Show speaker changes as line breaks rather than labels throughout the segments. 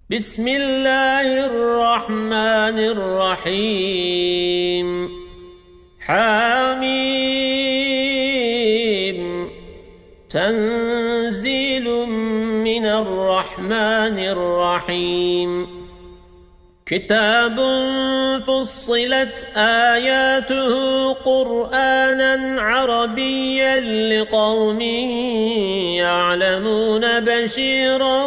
بسم الله الرحمن الرحيم حميم تنزيل من الرحمن الرحيم كتاب فصلت آياته قرآنا عربيا لقوم يعلمون بشيرا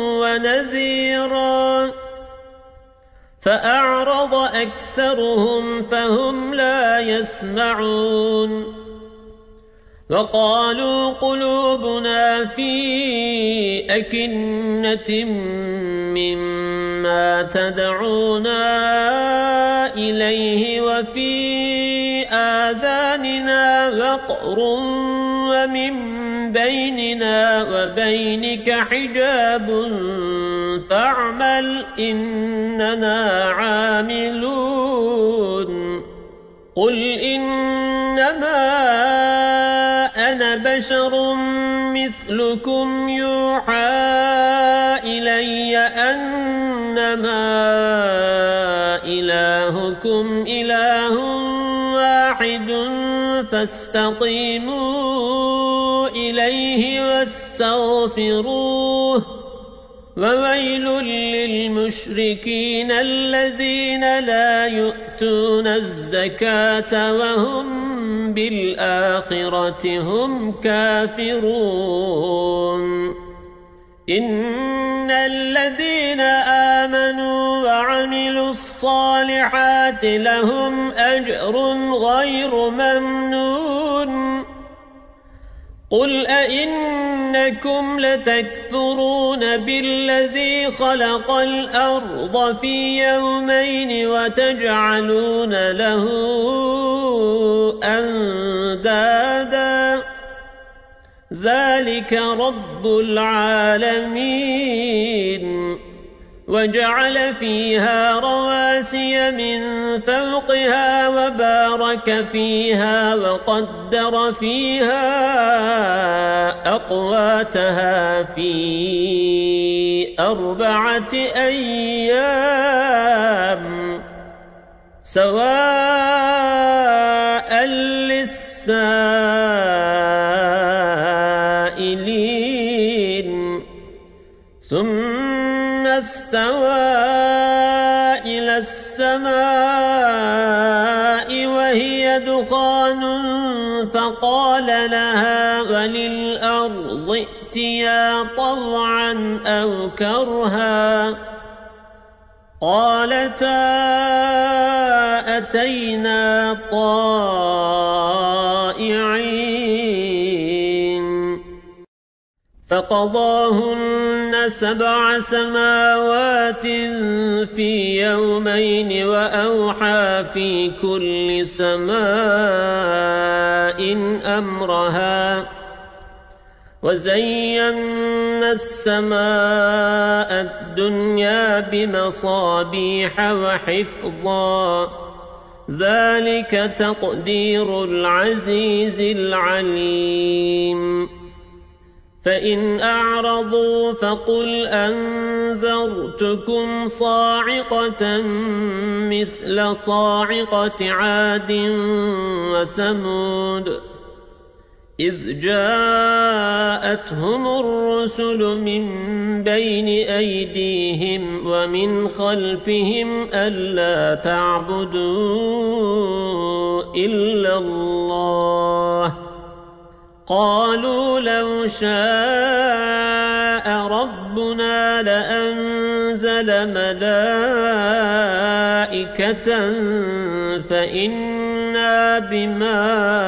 ونذيرا فأعرض أكثرهم فهم لا يسمعون وقالوا قلوبنا في أكنة مما تدعونا إليه وفي آذاننا وقر ومن بيننا وبينك حجاب فاعمل إننا عاملون قل إنما أنا بشر مثلكم يوحى إلي أنما إلهكم إله واحد فاستقيموا إليه واستغفروه وويل للمشركين الذين لا يؤتون الزكاة وهم بالآخرة هم كافرون إن الذين آمنوا وعملوا الصالحات لهم أجر غير ممنون قل أئنكم لتكفرون بالذي خلق الأرض في يومين وتجعلون له أندادا ذلك رب العالمين وجعل فيها رواسي من فوقها وبارك فيها وقدر فيها أقواتها في 4 أيام سواء للسائلين ثم استوى إلى السماء وهي دخان فقال لها وللأرض ائتيا طوعا أو كرها قالتا أتينا طائعين فقضاهن 7 سماوات في يومين وأوحى في كل سماء أمرها وزينا السماء الدنيا بمصابيح وحفظا ذلك تقدير العزيز العليم فإن أعرضوا فقل أنذرتكم صاعقة مثل صاعقة عاد وثمود إذ جاءتهم الرسل من بين أيديهم ومن خلفهم ألا تعبدوا إلا الله قالوا لو شاء ربنا لأنزل ملائكة فإنا بما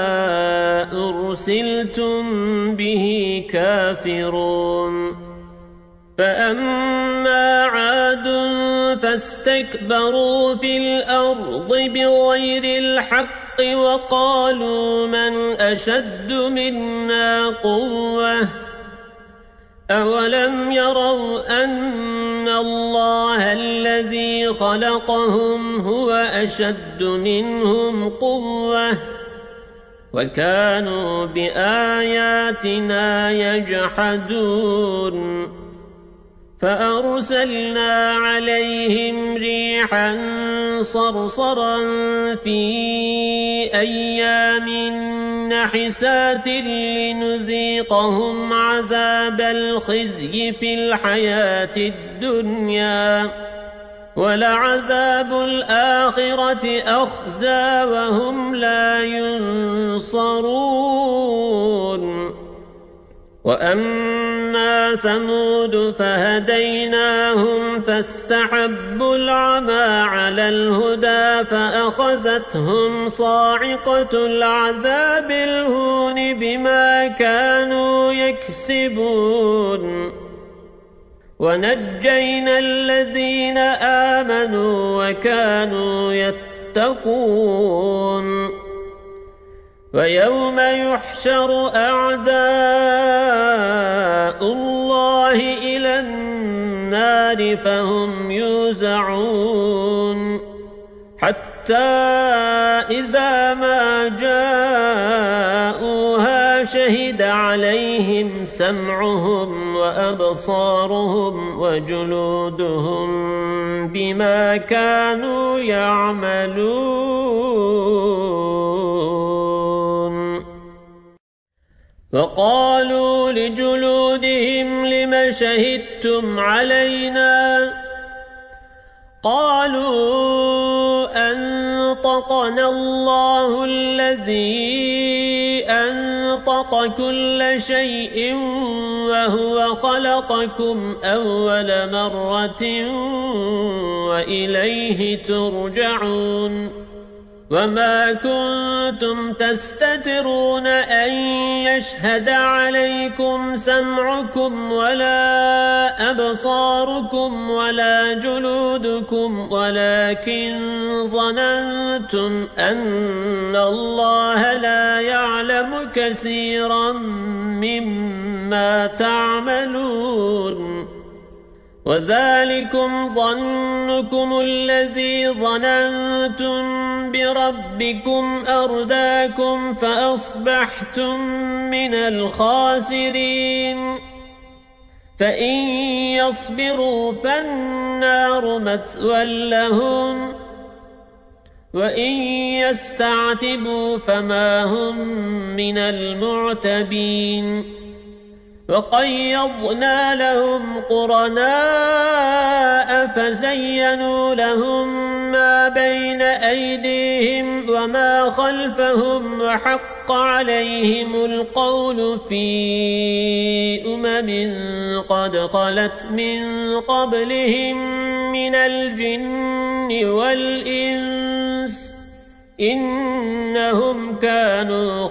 أرسلتم به كافرون فأما عاد فاستكبروا في الأرض بغير الحق وقالوا من أشد منا قوة أولم يروا أن الله الذي خلقهم هو أشد منهم قوة وكانوا بآياتنا يجحدون فأرسلنا عليهم ريحا صرصرا في أيام نحسات لنذيقهم عذاب الخزي في الحياة الدنيا ولعذاب الآخرة أخزى وهم لا ينصرون وأما ثمود فهديناهم فاستحبوا العمى على الهدى فأخذتهم صاعقة العذاب الهون بما كانوا يكسبون ونجينا الذين آمنوا وكانوا يتقون ويوم يحشر أعداء الله إلى النار فهم يوزعون حتى إذا ما جاءوها شهد عليهم سمعهم وأبصارهم وجلودهم بما كانوا يعملون وقالوا لجلودهم لم شهدتم علينا قالوا أنطقنا الله الذي أنطق كل شيء وهو خلقكم أول مرة وإليه ترجعون وما كنتم تستترون أن يشهد عليكم سمعكم ولا أبصاركم ولا جلودكم ولكن ظننتم أن الله لا يعلم كثيرا مما تعملون وذلكم ظنكم الذي ظننتم بربكم أرداكم فأصبحتم من الخاسرين فإن يصبروا فالنار مثوى لهم وإن يستعتبوا فما هم من المعتبين وقيضنا لهم قرناء فزينوا لهم ما بين أيديهم وما خلفهم وحق عليهم القول في قد خلت من قبلهم من الجن والإنس إنهم كانوا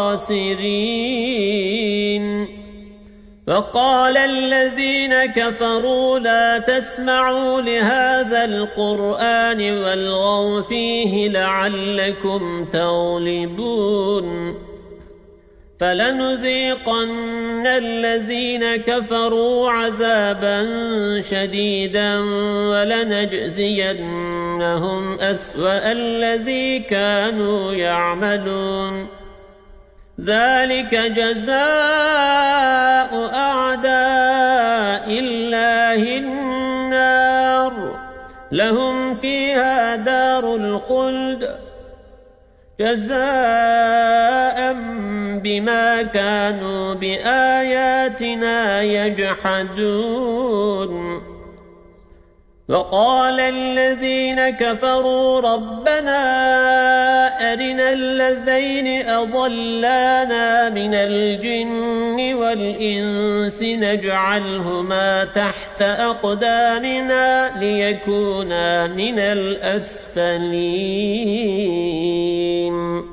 خاسرين فقال الذين كفروا لا تسمعوا لهذا القرآن والغوا فيه لعلكم تغلبون فلنذيقن الذين كفروا عذابا شديدا ولنجزينهم أسوأ الذي كانوا يعملون ذلك جزاء أعداء الله النار لهم فيها دار الخلد جزاء بما كانوا بآياتنا يجحدون وقال الذين كفروا ربنا أرنا الذين أضلانا من الجن والإنس نجعلهما تحت أقدامنا ليكونا من الأسفلين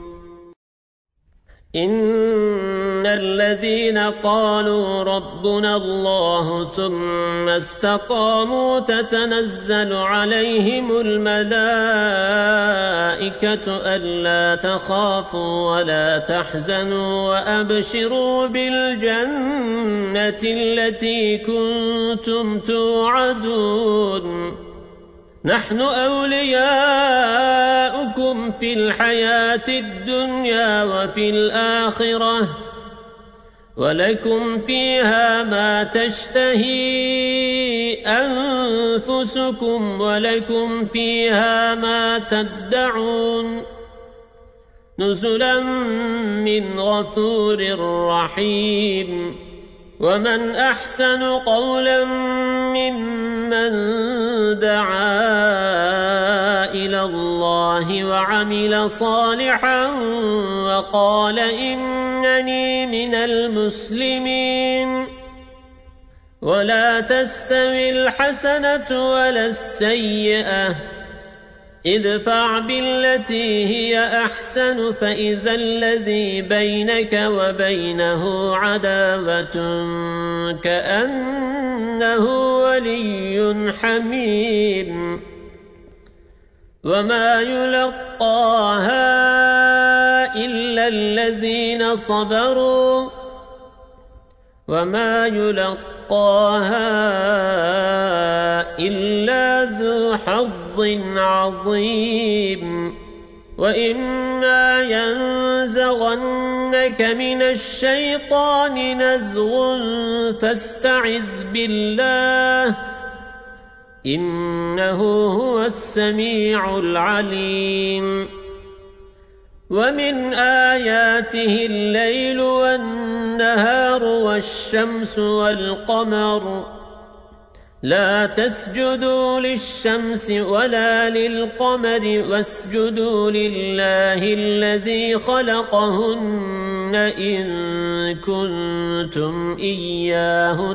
إن الذين قالوا ربنا الله ثم استقاموا تتنزل عليهم الملائكة ألا تخافوا ولا تحزنوا وأبشروا بالجنة التي كنتم توعدون نحن أولياؤكم في الحياة الدنيا وفي الآخرة ولكم فيها ما تشتهي أنفسكم ولكم فيها ما تدعون نزلا من غفور رحيم ومن أحسن قولا ممن دعا إلى الله وعمل صالحا وقال إنني من المسلمين ولا تستوي الحسنة ولا السيئة ادفع بالتي هي أحسن فإذا الذي بينك وبينه عداوة كأنه ولي حميم وما يلقاها إلا الذين صبروا وما يلقاها إلا ذو حظ عظيم وإما ينزغنك من الشيطان نزغ فاستعذ بالله إنه هو السميع العليم ومن آياته الليل والنهار والشمس والقمر لا تسجدوا للشمس ولا للقمر واسجدوا لله الذي خلقهن إن كنتم إياه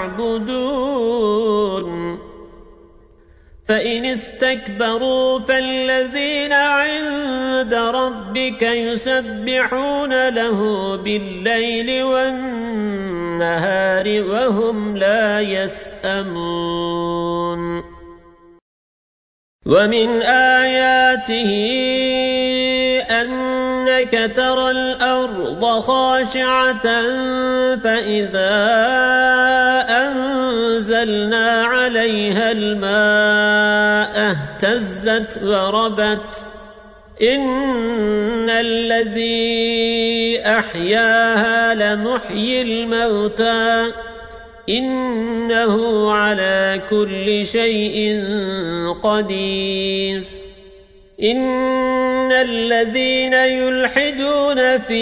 تعبدون فإن استكبروا فالذين عند ربك يسبحون له بالليل والنهار وهم لا يسأمون ومن آياته أنك ترى الأرض خاشعة فإذا أنزلنا عليها الماء اهتزت وربت إن الذي أحياها لمحيي الموتى إنه على كل شيء قدير إن الذين يلحدون في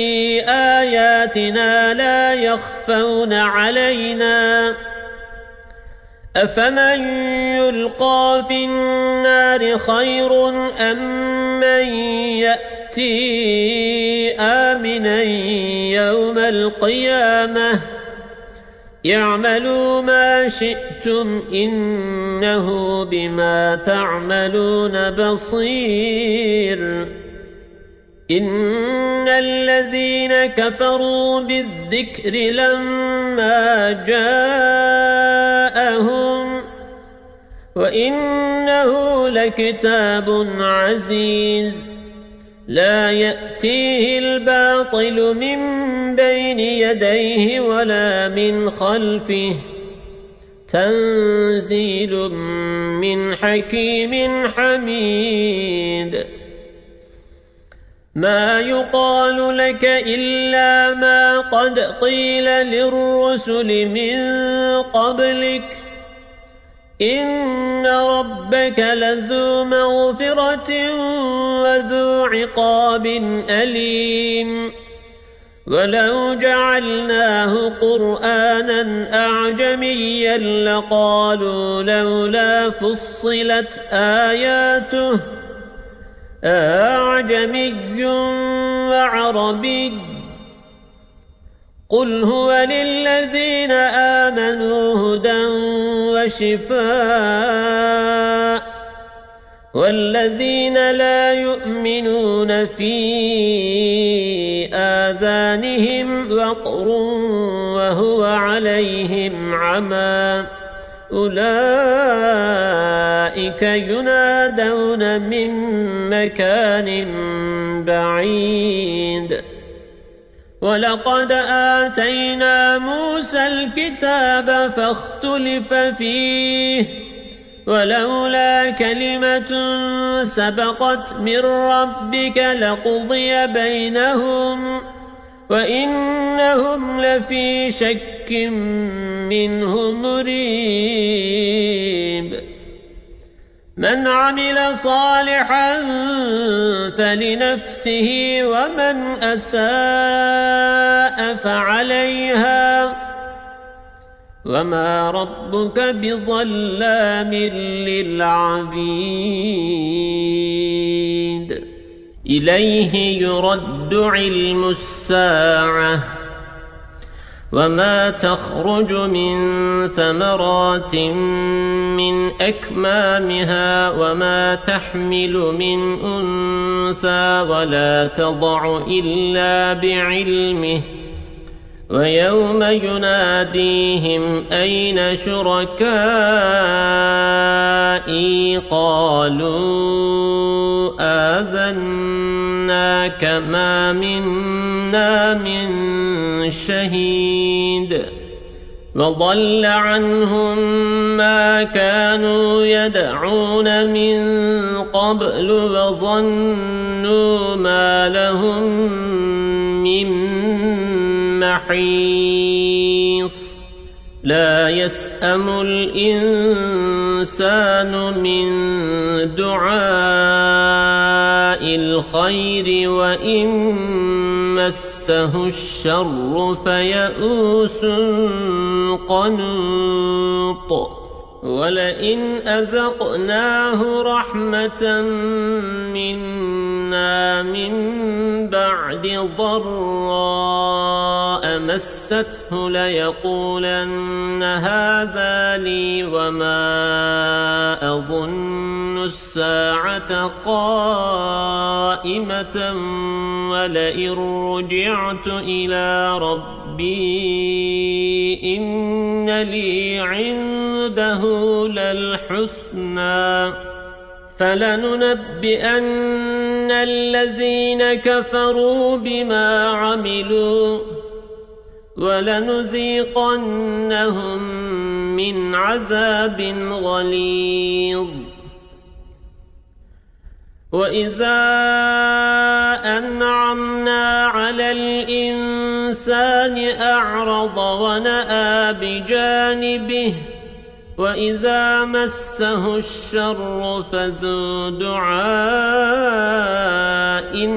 آياتنا لا يخفون علينا أفمن يلقى في النار خير أم من يأتي آمنا يوم القيامة اعملوا ما شئتم إنه بما تعملون بصير إن الذين كفروا بالذكر لما جاءهم وإنه لكتاب عزيز لا يأتيه الباطل من بين يديه ولا من خلفه تنزيل من حكيم حميد ما يقال لك إلا ما قد قيل للرسل من قبلك إن ربك لذو مغفرة وذو عقاب أليم ولو جعلناه قرآنا أعجميا لقالوا لولا فصلت آياته أعجمي وعربي قل هو للذين آمنوا هدى وشفاء والذين لا يؤمنون في آذانهم وقر وهو عليهم عمى أولئك ينادون من مكان بعيد ولقد آتينا موسى الكتاب فاختلف فيه ولولا كلمة سبقت من ربك لقضي بينهم وإنهم لفي شك شك منه مريب من عمل صالحا فلنفسه ومن أساء فعليها وما ربك بظلام للعبيد إليه يرد علم الساعة وما تخرج من ثمرات من أكمامها وما تحمل من أنثى ولا تضع إلا بعلمه ويوم يناديهم أين شركائي قالوا آذناك ما منا من شهيد وضل عنهم ما كانوا يدعون من قبل وظنوا ما لهم من محيص لا يسأم الإنسان من دعاء الخير وإن مسه الشر فيئوس قنوط ولئن أذقناه رحمة منا من بعد ضراء مسته ليقولن هذا لي وما أظن الساعة قائمة ولئن رجعت إلى ربي إن لي عنده للحسنى فلننبئن الذين كفروا بما عملوا ولنذيقنهم من عذاب غليظ وإذا أنعمنا على الإنسان أعرض ونأى بجانبه وإذا مسه الشر فذو دعاء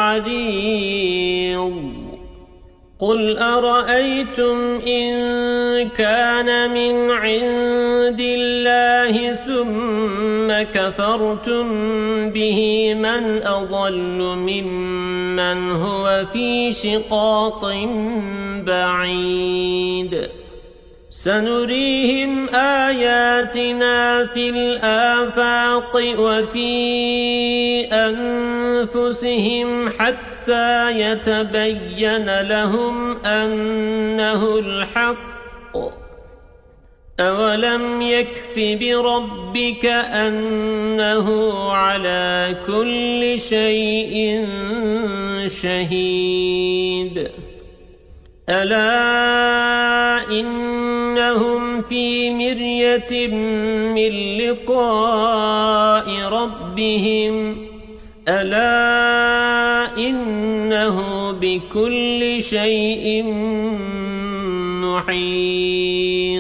عريض قل أرأيتم إن كان من عند الله ثم كفرتم به من أضل ممن هو في شقاق بعيد سنريهم آياتنا في الآفاق وفي أنفسهم حتى يتبين لهم أنه الحق أولم يكف بربك أنه على كل شيء شهيد ألا إنهم في مرية من لقاء ربهم ألا إنه بكل شيء محيط